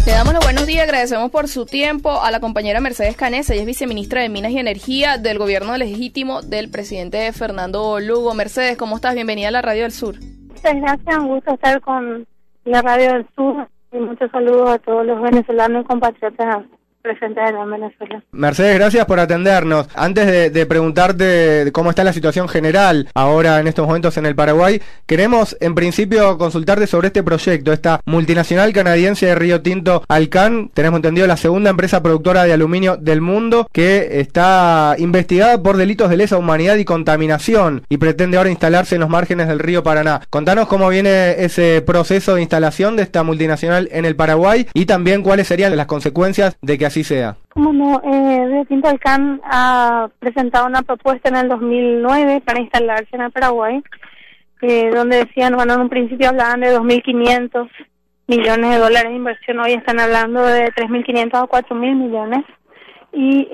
Le damos los buenos días, agradecemos por su tiempo a la compañera Mercedes Canessa, ella es viceministra de Minas y Energía del gobierno legítimo del presidente Fernando Lugo. Mercedes, ¿cómo estás? Bienvenida a la Radio del Sur. Muchas gracias, un gusto estar con la Radio del Sur y muchos saludos a todos los venezolanos y compatriotas presentes en Venezuela. Mercedes, gracias por atendernos. Antes de preguntarte cómo está la situación general ahora en estos momentos en el Paraguay, queremos en principio consultarte sobre este proyecto, esta multinacional canadiense de Río Tinto Alcan, tenemos entendido la segunda empresa productora de aluminio del mundo, que está investigada por delitos de lesa humanidad y contaminación y pretende ahora instalarse en los márgenes del río Paraná. Contanos cómo viene ese proceso de instalación de esta multinacional en el Paraguay y también cuáles serían las consecuencias de que así sea. Como no, Río Tinto Alcan ha presentado una propuesta en el 2009 para instalarse en el Paraguay, donde decían, bueno, en un principio hablaban de 2.500 millones de dólares de inversión, hoy están hablando de 3.500 a 4.000 millones, y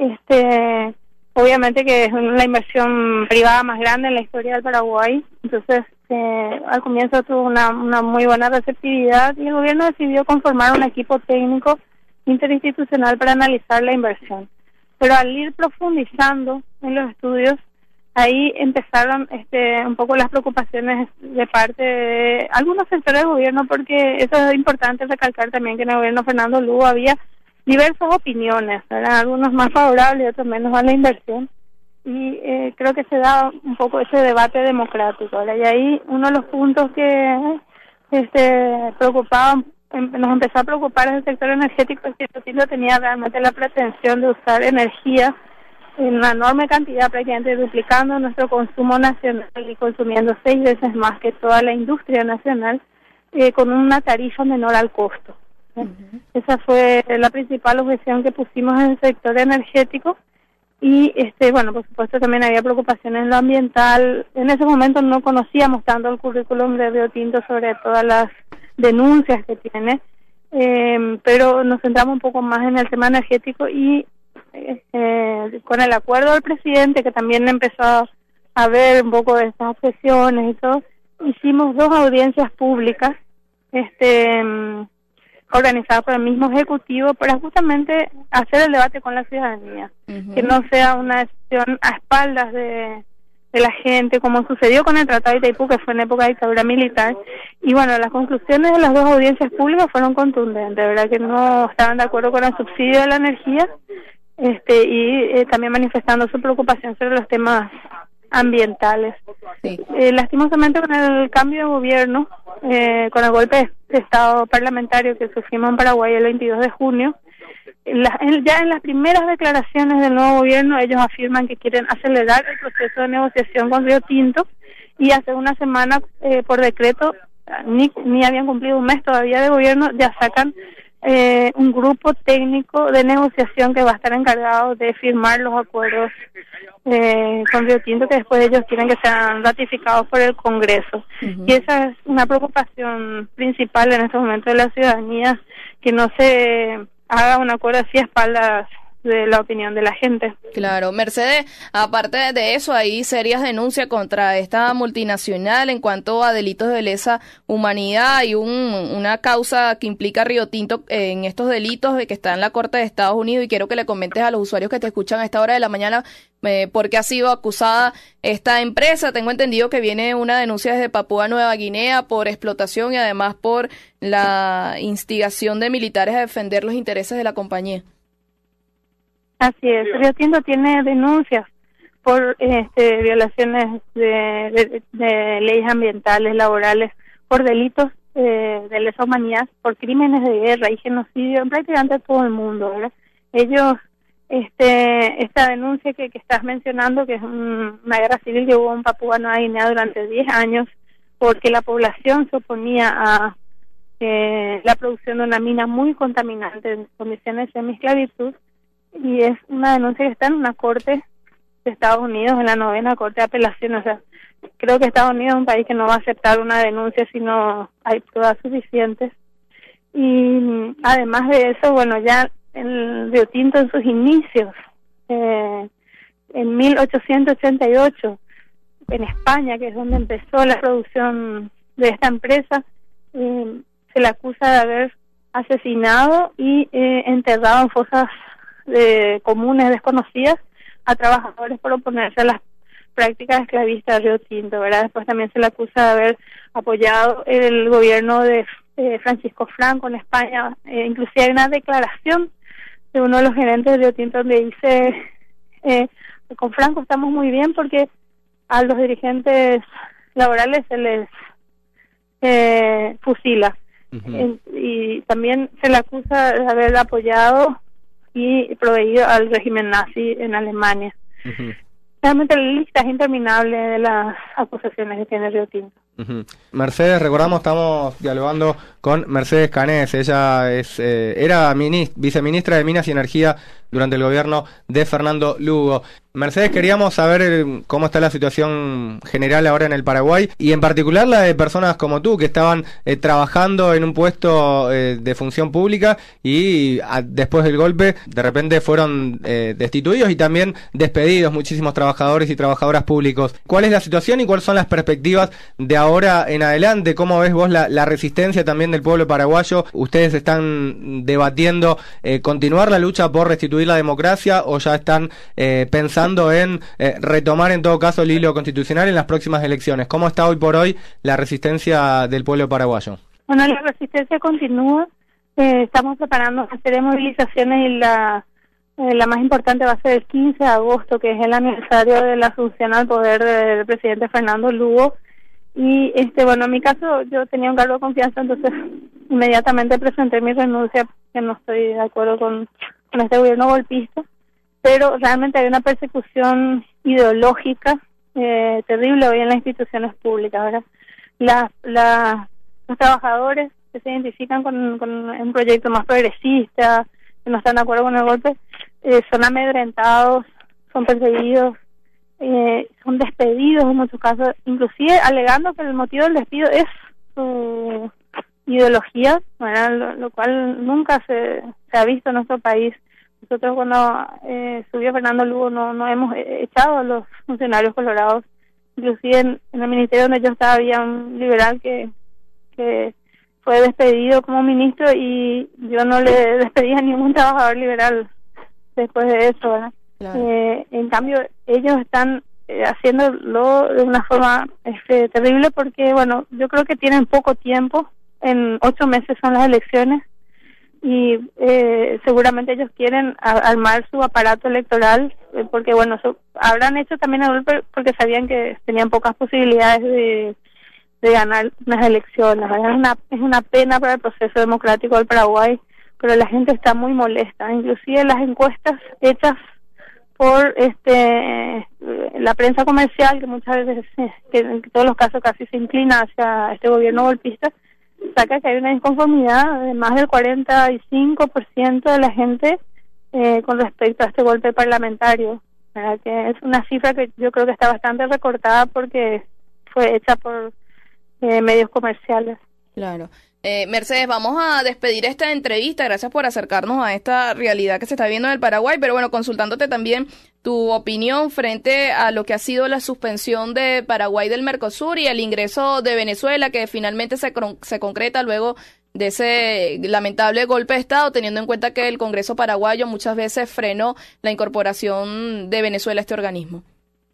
obviamente que es la inversión privada más grande en la historia del Paraguay. Entonces al comienzo tuvo una muy buena receptividad y el gobierno decidió conformar un equipo técnico interinstitucional para analizar la inversión. Pero al ir profundizando en los estudios, ahí empezaron un poco las preocupaciones de parte de algunos sectores del gobierno, porque eso es importante recalcar también, que en el gobierno Fernando Lugo había diversas opiniones, ¿verdad? Algunos más favorables y otros menos a la inversión, y creo que se da un poco ese debate democrático, ¿verdad? Y ahí uno de los puntos que preocupaban, nos empezó a preocupar en el sector energético, es que Río Tinto tenía realmente la pretensión de usar energía en una enorme cantidad, prácticamente duplicando nuestro consumo nacional y consumiendo 6 veces más que toda la industria nacional, con una tarifa menor al costo. Esa fue la principal objeción que pusimos en el sector energético. Y bueno, por supuesto también había preocupaciones en lo ambiental. En ese momento no conocíamos tanto el currículum de Río Tinto, sobre todas las denuncias que tiene, pero nos centramos un poco más en el tema energético y con el acuerdo del presidente, que también empezó a ver un poco de estas objeciones y todo, hicimos 2 audiencias públicas organizadas por el mismo ejecutivo para justamente hacer el debate con la ciudadanía, que no sea una decisión a espaldas de la gente, como sucedió con el Tratado de Itaipú, que fue en época de dictadura militar. Y bueno, las conclusiones de las 2 audiencias públicas fueron contundentes, ¿verdad? Que no estaban de acuerdo con el subsidio de la energía, y también manifestando su preocupación sobre los temas ambientales. Sí. Lastimosamente, con el cambio de gobierno, con el golpe de estado parlamentario que sufrimos en Paraguay el 22 de junio, ya en las primeras declaraciones del nuevo gobierno ellos afirman que quieren acelerar el proceso de negociación con Río Tinto, y hace una semana por decreto, ni habían cumplido un mes todavía de gobierno, ya sacan un grupo técnico de negociación que va a estar encargado de firmar los acuerdos con Río Tinto, que después ellos quieren que sean ratificados por el Congreso. Y esa es una preocupación principal en este momento de la ciudadanía, que no se haga un acuerdo así a espaldas de la opinión de la gente. Claro, Mercedes, aparte de eso, hay serias denuncias contra esta multinacional en cuanto a delitos de lesa humanidad y una causa que implica a Río Tinto en estos delitos, de que está en la Corte de Estados Unidos, y quiero que le comentes a los usuarios que te escuchan a esta hora de la mañana por qué ha sido acusada esta empresa. Tengo entendido que viene una denuncia desde Papúa Nueva Guinea por explotación y además por la instigación de militares a defender los intereses de la compañía. Así es, Río Tinto tiene denuncias por violaciones de leyes ambientales, laborales, por delitos de lesa humanidad, por crímenes de guerra y genocidio en prácticamente todo el mundo, ¿verdad? Ellos, esta denuncia que estás mencionando, que es una guerra civil que hubo en Papúa Nueva Guinea durante 10 años, porque la población se oponía a la producción de una mina muy contaminante en condiciones de semi-esclavitud, y es una denuncia que está en una corte de Estados Unidos, en la 9ª Corte de Apelación. O sea, creo que Estados Unidos es un país que no va a aceptar una denuncia si no hay pruebas suficientes. Y además de eso, bueno, ya el Río Tinto en sus inicios, en 1888, en España, que es donde empezó la producción de esta empresa, se le acusa de haber asesinado y enterrado en fosas comunes desconocidas a trabajadores por oponerse a las prácticas esclavistas de Río Tinto, ¿verdad? Después también se le acusa de haber apoyado el gobierno de Francisco Franco en España. Inclusive hay una declaración de uno de los gerentes de Río Tinto donde dice con Franco estamos muy bien porque a los dirigentes laborales se les fusila. Y también se le acusa de haber apoyado y proveído al régimen nazi en Alemania. Realmente la lista es interminable de las acusaciones que tiene Río Tinto. Mercedes, recordamos, estamos dialogando con Mercedes Canés. Ella era viceministra de Minas y Energía durante el gobierno de Fernando Lugo. Mercedes, queríamos saber cómo está la situación general ahora en el Paraguay y en particular la de personas como tú que estaban trabajando en un puesto de función pública y después del golpe de repente fueron destituidos y también despedidos muchísimos trabajadores y trabajadoras públicos. ¿Cuál es la situación y cuáles son las perspectivas de ahora en adelante? ¿Cómo ves vos la resistencia también del pueblo paraguayo? ¿Ustedes están debatiendo continuar la lucha por restituir la democracia o ya están pensando en retomar en todo caso el hilo constitucional en las próximas elecciones? ¿Cómo está hoy por hoy la resistencia del pueblo paraguayo? Bueno, la resistencia continúa. Estamos preparando una serie de movilizaciones y la más importante va a ser el 15 de agosto, que es el aniversario de la asunción al poder del presidente Fernando Lugo. Y bueno, en mi caso yo tenía un cargo de confianza, entonces inmediatamente presenté mi renuncia porque no estoy de acuerdo con este gobierno golpista. Pero realmente hay una persecución ideológica terrible hoy en las instituciones públicas, ¿verdad? Los trabajadores que se identifican con un proyecto más progresista, que no están de acuerdo con el golpe, son amedrentados, son perseguidos, son despedidos en muchos casos, inclusive alegando que el motivo del despido es su ideología, ¿verdad? Lo cual nunca se ha visto en nuestro país. Nosotros cuando subió Fernando Lugo no hemos echado a los funcionarios colorados. Inclusive en el ministerio donde yo estaba había un liberal que fue despedido como ministro y yo no le despedí a ningún trabajador liberal después de eso, ¿verdad? Claro. En cambio ellos están haciéndolo de una forma terrible porque, bueno, yo creo que tienen poco tiempo. En 8 meses son las elecciones. Y seguramente ellos quieren armar su aparato electoral porque, bueno, habrán hecho también el golpe porque sabían que tenían pocas posibilidades de ganar unas elecciones, ¿verdad? Es una pena para el proceso democrático del Paraguay, pero la gente está muy molesta. Inclusive las encuestas hechas por la prensa comercial, que muchas veces, que en todos los casos casi se inclina hacia este gobierno golpista, saca que hay una inconformidad de más del 45% de la gente con respecto a este golpe parlamentario, ¿verdad? Que es una cifra que yo creo que está bastante recortada porque fue hecha por medios comerciales. Claro. Mercedes, vamos a despedir esta entrevista. Gracias por acercarnos a esta realidad que se está viendo en el Paraguay, pero bueno, consultándote también tu opinión frente a lo que ha sido la suspensión de Paraguay del Mercosur y el ingreso de Venezuela, que finalmente se concreta luego de ese lamentable golpe de Estado, teniendo en cuenta que el Congreso paraguayo muchas veces frenó la incorporación de Venezuela a este organismo.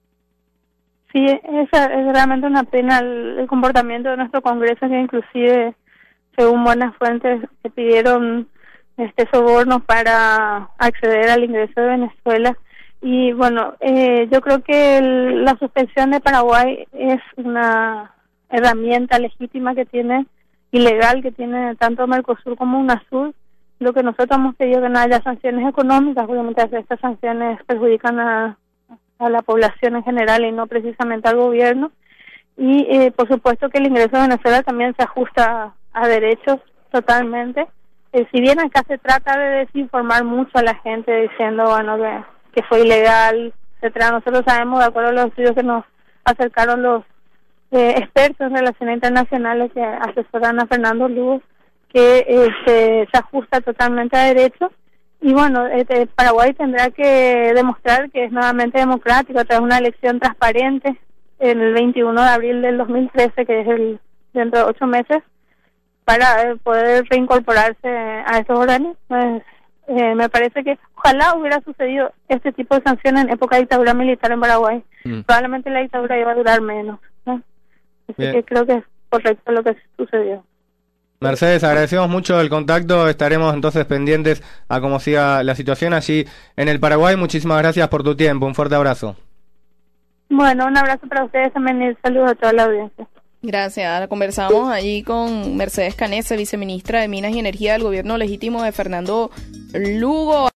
Sí, es realmente una pena el comportamiento de nuestro Congreso, que inclusive, según buenas fuentes, se pidieron sobornos para acceder al ingreso de Venezuela. Y bueno, yo creo que la suspensión de Paraguay es una herramienta legítima que tiene, ilegal que tiene tanto Mercosur como UNASUR. Lo que nosotros hemos pedido que no haya sanciones económicas, porque muchas veces estas sanciones perjudican a la población en general y no precisamente al gobierno. Y por supuesto que el ingreso de Venezuela también se ajusta a derechos totalmente. Si bien acá se trata de desinformar mucho a la gente diciendo, bueno, que fue ilegal, etcétera, nosotros sabemos, de acuerdo a los estudios que nos acercaron los expertos en relaciones internacionales que asesoran a Fernando Lugo, que se ajusta totalmente a derechos. Y bueno, Paraguay tendrá que demostrar que es nuevamente democrático tras una elección transparente en el 21 de abril del 2013, que es dentro de 8 meses, para poder reincorporarse a esos horarios. Pues, me parece que ojalá hubiera sucedido este tipo de sanciones en época de dictadura militar en Paraguay. Probablemente la dictadura iba a durar menos, ¿no? Así que creo que es correcto lo que sucedió. Mercedes, agradecemos mucho el contacto, estaremos entonces pendientes a cómo siga la situación allí en el Paraguay. Muchísimas gracias por tu tiempo, un fuerte abrazo. Bueno, un abrazo para ustedes también y saludos a toda la audiencia. Gracias. Conversamos allí con Mercedes Canese, viceministra de Minas y Energía del gobierno legítimo de Fernando Lugo.